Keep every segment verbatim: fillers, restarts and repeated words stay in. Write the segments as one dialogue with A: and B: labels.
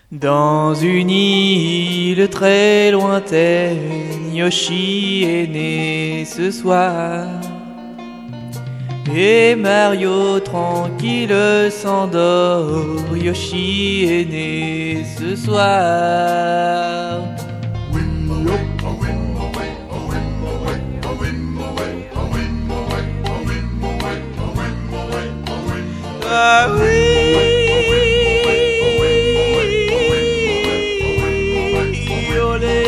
A: Dans une île très lointaine, Yoshi est né ce soir. Et Mario tranquille s'endort, Yoshi est né ce soir. Ah oui, olé.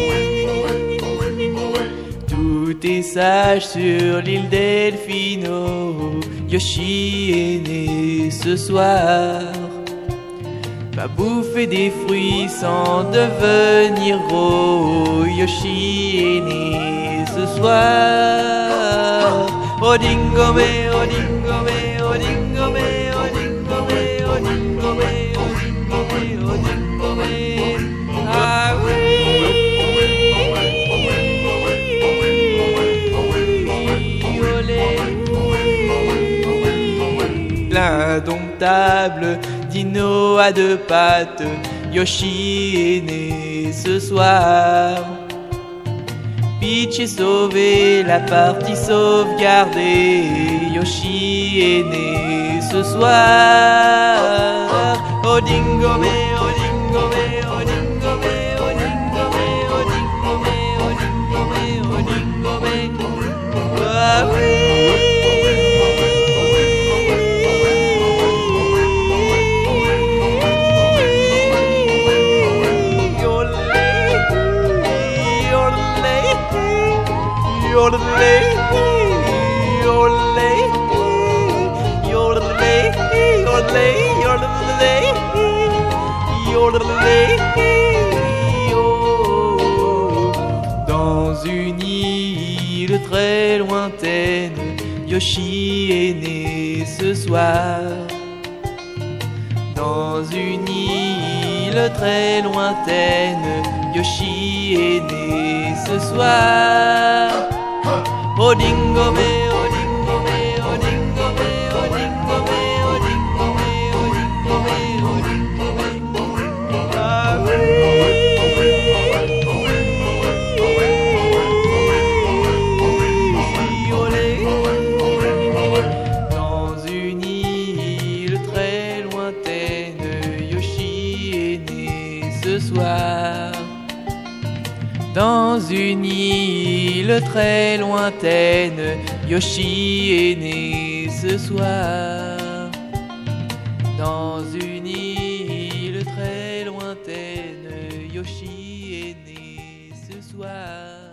A: Tout est sage sur l'île Delfino, Yoshi est né ce soir. Va bouffer des fruits sans devenir gros, Yoshi est né ce soir. Oh dingome, oh dingome, oh dingome, oh dingome, oh dingome, oh dingome, oh dingome. Ah oui, olé. L'indomptable dino à deux pattes, Yoshi est né ce soir. Peach est sauvé, la partie sauvegardée, Yoshi est né ce soir. Oh dingome, oh dingome, oh dingome, oh dingome, oh dingome, oh dingome, oh dingome. Ah oui. Yodelay, yodelay, yodelay, yodelay, yodelay, yodelay, yo. Dans une île très lointaine, Yoshi est né ce soir. Dans une île très lointaine, Yoshi est né ce soir. Oh dingome, oh dingome, oh dingome, oh dingome, oh dingome, oh dingome, oh dingome. Ah oui. Olé. Dans une île très lointaine, Yoshi est né ce soir. Dans une île très lointaine, Yoshi est né ce soir. Dans une île très lointaine, Yoshi est né ce soir.